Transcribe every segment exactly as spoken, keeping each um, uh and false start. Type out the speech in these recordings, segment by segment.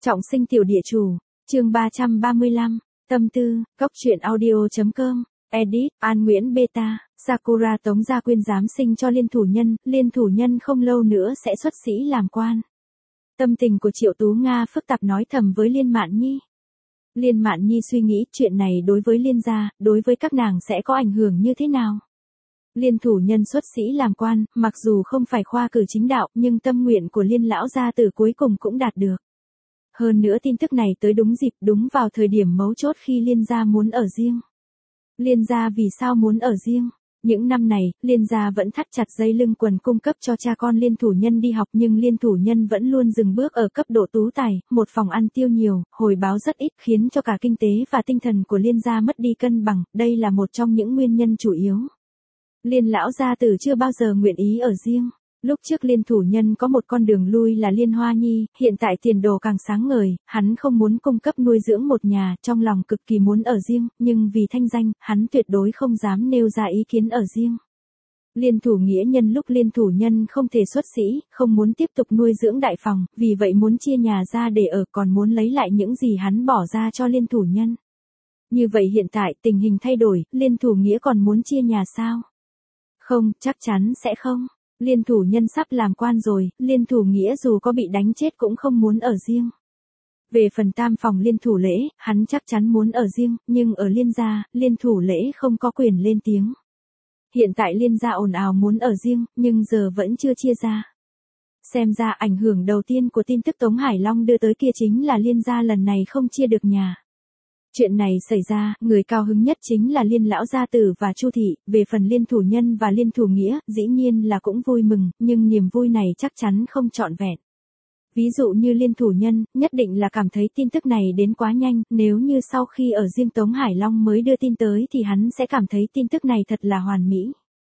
Trọng sinh tiểu địa chủ, chương ba trăm ba mươi lăm, tâm tư, góc truyện audio.com, edit, An Nguyễn Beta, Sakura Tống Gia Quyên giám sinh cho liên thủ nhân, liên thủ nhân không lâu nữa sẽ xuất sĩ làm quan. Tâm tình của Triệu Tú Nga phức tạp nói thầm với Liên Mạn Nhi. Liên Mạn Nhi suy nghĩ chuyện này đối với Liên gia, đối với các nàng sẽ có ảnh hưởng như thế nào. Liên thủ nhân xuất sĩ làm quan, mặc dù không phải khoa cử chính đạo, nhưng tâm nguyện của Liên lão gia tử cuối cùng cũng đạt được. Hơn nữa tin tức này tới đúng dịp, đúng vào thời điểm mấu chốt khi Liên gia muốn ở riêng. Liên gia vì sao muốn ở riêng? Những năm này, Liên gia vẫn thắt chặt dây lưng quần cung cấp cho cha con Liên thủ nhân đi học, nhưng Liên thủ nhân vẫn luôn dừng bước ở cấp độ tú tài, một phòng ăn tiêu nhiều, hồi báo rất ít, khiến cho cả kinh tế và tinh thần của Liên gia mất đi cân bằng, đây là một trong những nguyên nhân chủ yếu. Liên lão gia tử chưa bao giờ nguyện ý ở riêng. Lúc trước Liên thủ nhân có một con đường lui là Liên Hoa Nhi, hiện tại tiền đồ càng sáng ngời, hắn không muốn cung cấp nuôi dưỡng một nhà, trong lòng cực kỳ muốn ở riêng, nhưng vì thanh danh, hắn tuyệt đối không dám nêu ra ý kiến ở riêng. Liên thủ nghĩa nhân lúc Liên thủ nhân không thể xuất sĩ, không muốn tiếp tục nuôi dưỡng đại phòng, vì vậy muốn chia nhà ra để ở, còn muốn lấy lại những gì hắn bỏ ra cho Liên thủ nhân. Như vậy hiện tại tình hình thay đổi, Liên thủ nghĩa còn muốn chia nhà sao? Không, chắc chắn sẽ không. Liên thủ nhân sắp làm quan rồi, Liên thủ nghĩa dù có bị đánh chết cũng không muốn ở riêng. Về phần tam phòng Liên thủ lễ, hắn chắc chắn muốn ở riêng, nhưng ở Liên gia, Liên thủ lễ không có quyền lên tiếng. Hiện tại Liên gia ồn ào muốn ở riêng, nhưng giờ vẫn chưa chia ra. Xem ra ảnh hưởng đầu tiên của tin tức Tống Hải Long đưa tới kia chính là Liên gia lần này không chia được nhà. Chuyện này xảy ra, người cao hứng nhất chính là Liên lão gia tử và Chu thị, về phần Liên thủ nhân và Liên thủ nghĩa, dĩ nhiên là cũng vui mừng, nhưng niềm vui này chắc chắn không trọn vẹn. Ví dụ như Liên thủ nhân, nhất định là cảm thấy tin tức này đến quá nhanh, nếu như sau khi ở riêng Tống Hải Long mới đưa tin tới thì hắn sẽ cảm thấy tin tức này thật là hoàn mỹ.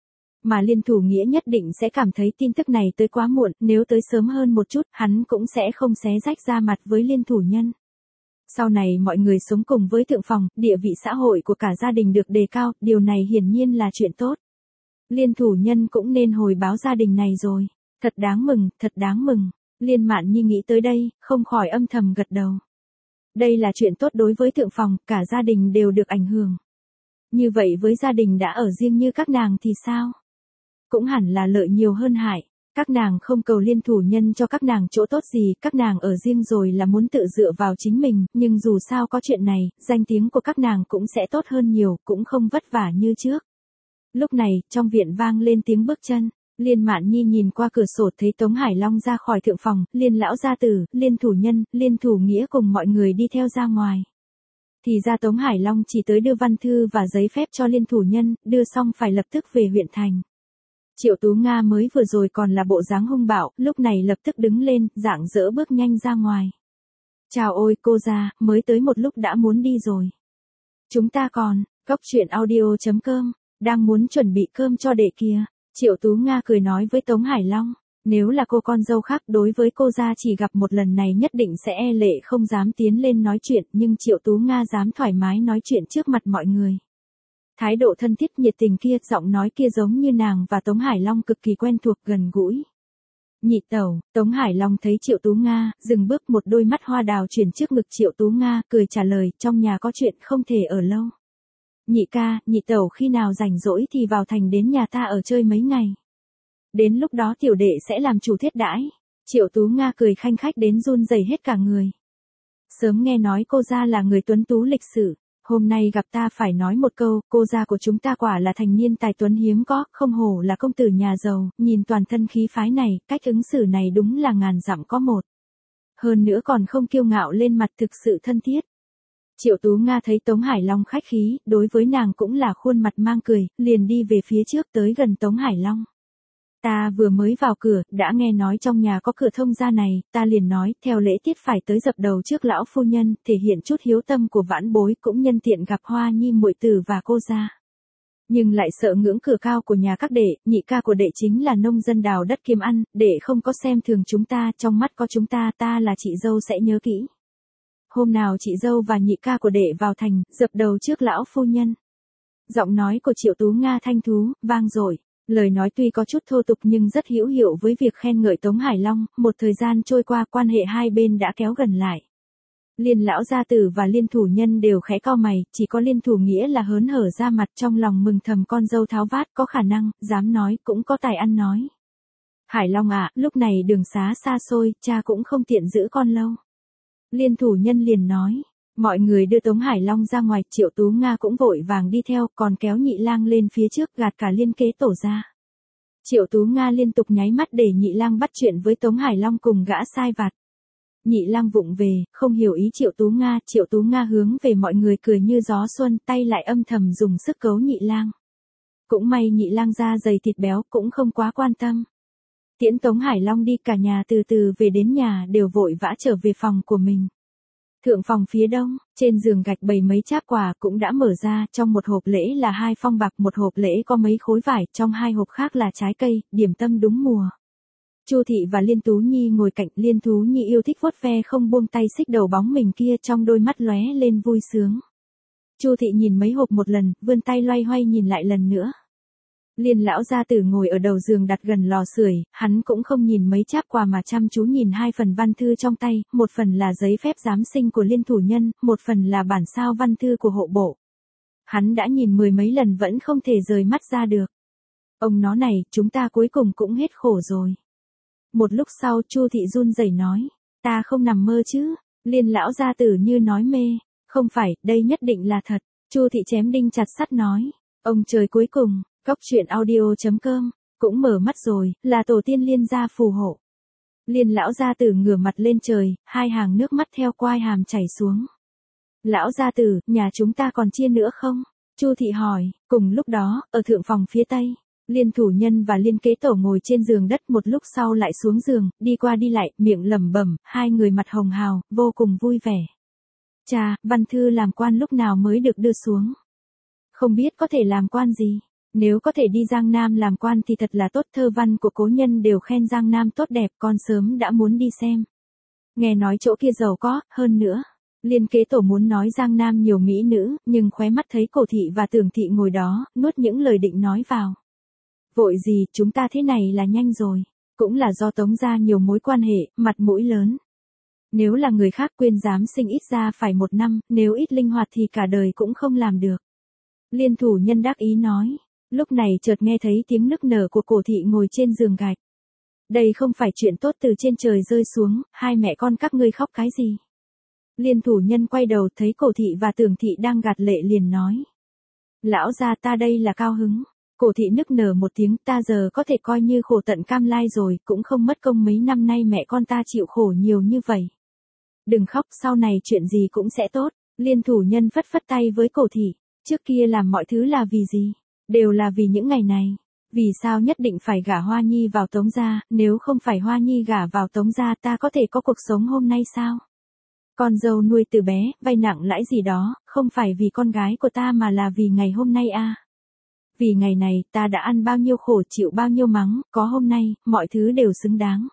Mà Liên thủ nghĩa nhất định sẽ cảm thấy tin tức này tới quá muộn, nếu tới sớm hơn một chút, hắn cũng sẽ không xé rách ra mặt với Liên thủ nhân. Sau này mọi người sống cùng với thượng phòng, địa vị xã hội của cả gia đình được đề cao, điều này hiển nhiên là chuyện tốt. Liên thủ nhân cũng nên hồi báo gia đình này rồi. Thật đáng mừng, thật đáng mừng. Liên Mạn Nhi nghĩ tới đây, không khỏi âm thầm gật đầu. Đây là chuyện tốt đối với thượng phòng, cả gia đình đều được ảnh hưởng. Như vậy với gia đình đã ở riêng như các nàng thì sao? Cũng hẳn là lợi nhiều hơn hại. Các nàng không cầu Liên thủ nhân cho các nàng chỗ tốt gì, các nàng ở riêng rồi là muốn tự dựa vào chính mình, nhưng dù sao có chuyện này, danh tiếng của các nàng cũng sẽ tốt hơn nhiều, cũng không vất vả như trước. Lúc này, trong viện vang lên tiếng bước chân, Liên Mạn Nhi nhìn qua cửa sổ thấy Tống Hải Long ra khỏi thượng phòng, Liên lão gia tử, Liên thủ nhân, Liên thủ nghĩa cùng mọi người đi theo ra ngoài. Thì ra Tống Hải Long chỉ tới đưa văn thư và giấy phép cho Liên thủ nhân, đưa xong phải lập tức về huyện thành. Triệu Tú Nga mới vừa rồi còn là bộ dáng hung bạo, lúc này lập tức đứng lên, rạng rỡ bước nhanh ra ngoài. Chào ôi cô gia, mới tới một lúc đã muốn đi rồi. Chúng ta còn, góc truyện audio.com, đang muốn chuẩn bị cơm cho đệ kia. Triệu Tú Nga cười nói với Tống Hải Long, nếu là cô con dâu khác đối với cô gia chỉ gặp một lần này nhất định sẽ e lệ không dám tiến lên nói chuyện, nhưng Triệu Tú Nga dám thoải mái nói chuyện trước mặt mọi người. Thái độ thân thiết nhiệt tình kia, giọng nói kia giống như nàng và Tống Hải Long cực kỳ quen thuộc gần gũi. Nhị tẩu, Tống Hải Long thấy Triệu Tú Nga, dừng bước, một đôi mắt hoa đào chuyển trước ngực Triệu Tú Nga, cười trả lời, trong nhà có chuyện không thể ở lâu. Nhị ca, nhị tẩu khi nào rảnh rỗi thì vào thành đến nhà ta ở chơi mấy ngày. Đến lúc đó tiểu đệ sẽ làm chủ thiết đãi. Triệu Tú Nga cười khanh khách đến run rẩy hết cả người. Sớm nghe nói cô gia là người tuấn tú lịch sự. Hôm nay gặp ta phải nói một câu, cô gia của chúng ta quả là thành niên tài tuấn hiếm có, không hổ là công tử nhà giàu, nhìn toàn thân khí phái này, cách ứng xử này đúng là ngàn dặm có một. Hơn nữa còn không kiêu ngạo lên mặt, thực sự thân thiết. Triệu Tú Nga thấy Tống Hải Long khách khí, đối với nàng cũng là khuôn mặt mang cười, liền đi về phía trước tới gần Tống Hải Long. Ta vừa mới vào cửa, đã nghe nói trong nhà có cửa thông ra này, ta liền nói, theo lễ tiết phải tới dập đầu trước lão phu nhân, thể hiện chút hiếu tâm của vãn bối, cũng nhân tiện gặp Hoa Nhi muội tử và cô gia. Nhưng lại sợ ngưỡng cửa cao của nhà các đệ, nhị ca của đệ chính là nông dân đào đất kiếm ăn, đệ không có xem thường chúng ta, trong mắt có chúng ta, ta là chị dâu sẽ nhớ kỹ. Hôm nào chị dâu và nhị ca của đệ vào thành, dập đầu trước lão phu nhân. Giọng nói của Triệu Tú Nga thanh thú, vang dội. Lời nói tuy có chút thô tục nhưng rất hữu hiệu với việc khen ngợi Tống Hải Long, một thời gian trôi qua quan hệ hai bên đã kéo gần lại. Liên lão gia tử và Liên thủ nhân đều khẽ cau mày, chỉ có Liên thủ nghĩa là hớn hở ra mặt, trong lòng mừng thầm con dâu tháo vát có khả năng, dám nói cũng có tài ăn nói. Hải Long ạ, lúc này đường xá xa xôi, cha cũng không tiện giữ con lâu. Liên thủ nhân liền nói. Mọi người đưa Tống Hải Long ra ngoài, Triệu Tú Nga cũng vội vàng đi theo, còn kéo Nhị Lang lên phía trước gạt cả Liên kế tổ ra. Triệu Tú Nga liên tục nháy mắt để Nhị Lang bắt chuyện với Tống Hải Long cùng gã sai vặt. Nhị Lang vụng về, không hiểu ý Triệu Tú Nga, Triệu Tú Nga hướng về mọi người cười như gió xuân, tay lại âm thầm dùng sức cấu Nhị Lang. Cũng may Nhị Lang da dày thịt béo, cũng không quá quan tâm. Tiễn Tống Hải Long đi, cả nhà từ từ về đến nhà đều vội vã trở về phòng của mình. Thượng phòng phía đông, trên giường gạch bày mấy cháp quà cũng đã mở ra, trong một hộp lễ là hai phong bạc, một hộp lễ có mấy khối vải, trong hai hộp khác là trái cây, điểm tâm đúng mùa. Chu Thị và Liên Tú Nhi ngồi cạnh, Liên Tú Nhi yêu thích vuốt ve không buông tay xích đầu bóng mình kia, trong đôi mắt lóe lên vui sướng. Chu Thị nhìn mấy hộp một lần, vươn tay loay hoay nhìn lại lần nữa. Liên lão gia tử ngồi ở đầu giường đặt gần lò sưởi, hắn cũng không nhìn mấy cháp quà mà chăm chú nhìn hai phần văn thư trong tay, một phần là giấy phép giám sinh của Liên thủ nhân, một phần là bản sao văn thư của hộ bộ. Hắn đã nhìn mười mấy lần vẫn không thể rời mắt ra được. Ông nó này, chúng ta cuối cùng cũng hết khổ rồi. Một lúc sau Chu Thị run rẩy nói, ta không nằm mơ chứ? Liên lão gia tử như nói mê, không phải, đây nhất định là thật. Chu Thị chém đinh chặt sắt nói, ông trời cuối cùng. Cóc truyện audio chấm com, cũng mở mắt rồi, là tổ tiên Liên gia phù hộ. Liên lão gia tử ngửa mặt lên trời, hai hàng nước mắt theo quai hàm chảy xuống. Lão gia tử, nhà chúng ta còn chia nữa không? Chu Thị hỏi. Cùng lúc đó, ở thượng phòng phía tây, Liên thủ nhân và Liên kế tổ ngồi trên giường đất, một lúc sau lại xuống giường, đi qua đi lại, miệng lẩm bẩm, hai người mặt hồng hào, vô cùng vui vẻ. Cha, văn thư làm quan lúc nào mới được đưa xuống? Không biết có thể làm quan gì? Nếu có thể đi Giang Nam làm quan thì thật là tốt, thơ văn của cố nhân đều khen Giang Nam tốt đẹp, con sớm đã muốn đi xem. Nghe nói chỗ kia giàu có, hơn nữa. Liên kế tổ muốn nói Giang Nam nhiều mỹ nữ, nhưng khóe mắt thấy Cổ Thị và Tưởng Thị ngồi đó, nuốt những lời định nói vào. Vội gì, chúng ta thế này là nhanh rồi. Cũng là do Tống gia nhiều mối quan hệ, mặt mũi lớn. Nếu là người khác quyên giám sinh ít ra phải một năm, nếu ít linh hoạt thì cả đời cũng không làm được. Liên thủ nhân đắc ý nói. Lúc này chợt nghe thấy tiếng nức nở của Cổ Thị ngồi trên giường gạch. Đây không phải chuyện tốt từ trên trời rơi xuống, hai mẹ con các ngươi khóc cái gì? Liên thủ nhân quay đầu thấy Cổ Thị và Tưởng Thị đang gạt lệ liền nói. Lão gia ta đây là cao hứng. Cổ Thị nức nở một tiếng, ta giờ có thể coi như khổ tận cam lai rồi, cũng không mất công mấy năm nay mẹ con ta chịu khổ nhiều như vậy. Đừng khóc, sau này chuyện gì cũng sẽ tốt. Liên thủ nhân phất phất tay với Cổ Thị. Trước kia làm mọi thứ là vì gì? Đều là vì những ngày này. Vì sao nhất định phải gả Hoa Nhi vào Tống gia, nếu không phải Hoa Nhi gả vào Tống gia ta có thể có cuộc sống hôm nay sao? Con dâu nuôi từ bé, vay nặng lãi gì đó, không phải vì con gái của ta mà là vì ngày hôm nay à. Vì ngày này, ta đã ăn bao nhiêu khổ chịu bao nhiêu mắng, có hôm nay, mọi thứ đều xứng đáng.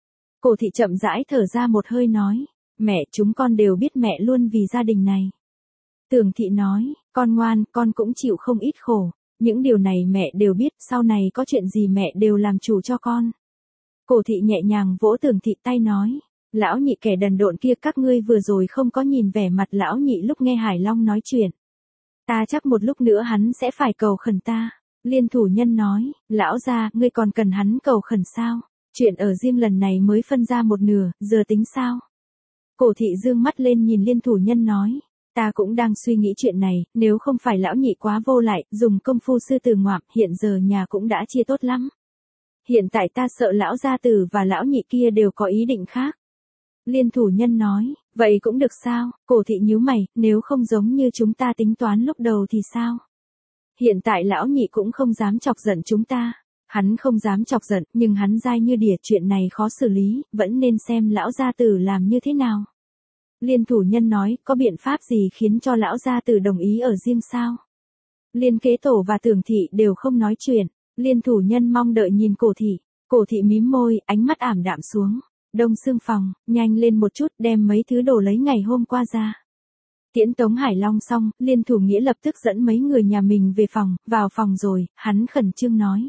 Cổ Thị chậm rãi thở ra một hơi nói, mẹ chúng con đều biết mẹ luôn vì gia đình này. Tưởng Thị nói, con ngoan, con cũng chịu không ít khổ. Những điều này mẹ đều biết, sau này có chuyện gì mẹ đều làm chủ cho con. Cổ Thị nhẹ nhàng vỗ Tưởng Thị tay nói, lão nhị kẻ đần độn kia, các ngươi vừa rồi không có nhìn vẻ mặt lão nhị lúc nghe Hải Long nói chuyện. Ta chắc một lúc nữa hắn sẽ phải cầu khẩn ta. Liên thủ nhân nói, lão gia, ngươi còn cần hắn cầu khẩn sao? Chuyện ở riêng lần này mới phân ra một nửa, giờ tính sao? Cổ Thị dương mắt lên nhìn Liên thủ nhân nói. Ta cũng đang suy nghĩ chuyện này, nếu không phải lão nhị quá vô lại, dùng công phu sư tử ngoạm, hiện giờ nhà cũng đã chia tốt lắm. Hiện tại ta sợ lão gia tử và lão nhị kia đều có ý định khác. Liên thủ nhân nói, vậy cũng được sao? Cổ Thị nhíu mày, nếu không giống như chúng ta tính toán lúc đầu thì sao? Hiện tại lão nhị cũng không dám chọc giận chúng ta. Hắn không dám chọc giận, nhưng hắn dai như đỉa, chuyện này khó xử lý, vẫn nên xem lão gia tử làm như thế nào. Liên thủ nhân nói, có biện pháp gì khiến cho lão gia tử đồng ý ở riêng sao? Liên kế tổ và Tưởng Thị đều không nói chuyện. Liên thủ nhân mong đợi nhìn Cổ Thị. Cổ Thị mím môi, ánh mắt ảm đạm xuống. Đông xương phòng, nhanh lên một chút, đem mấy thứ đồ lấy ngày hôm qua ra. Tiễn Tống Hải Long xong, Liên thủ nghĩa lập tức dẫn mấy người nhà mình về phòng, vào phòng rồi, hắn khẩn trương nói.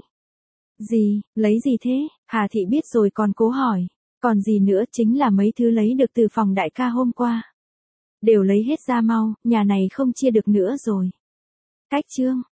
Gì, lấy gì thế? Hà Thị biết rồi còn cố hỏi. Còn gì nữa, chính là mấy thứ lấy được từ phòng đại ca hôm qua. Đều lấy hết ra mau, nhà này không chia được nữa rồi. Cách chương.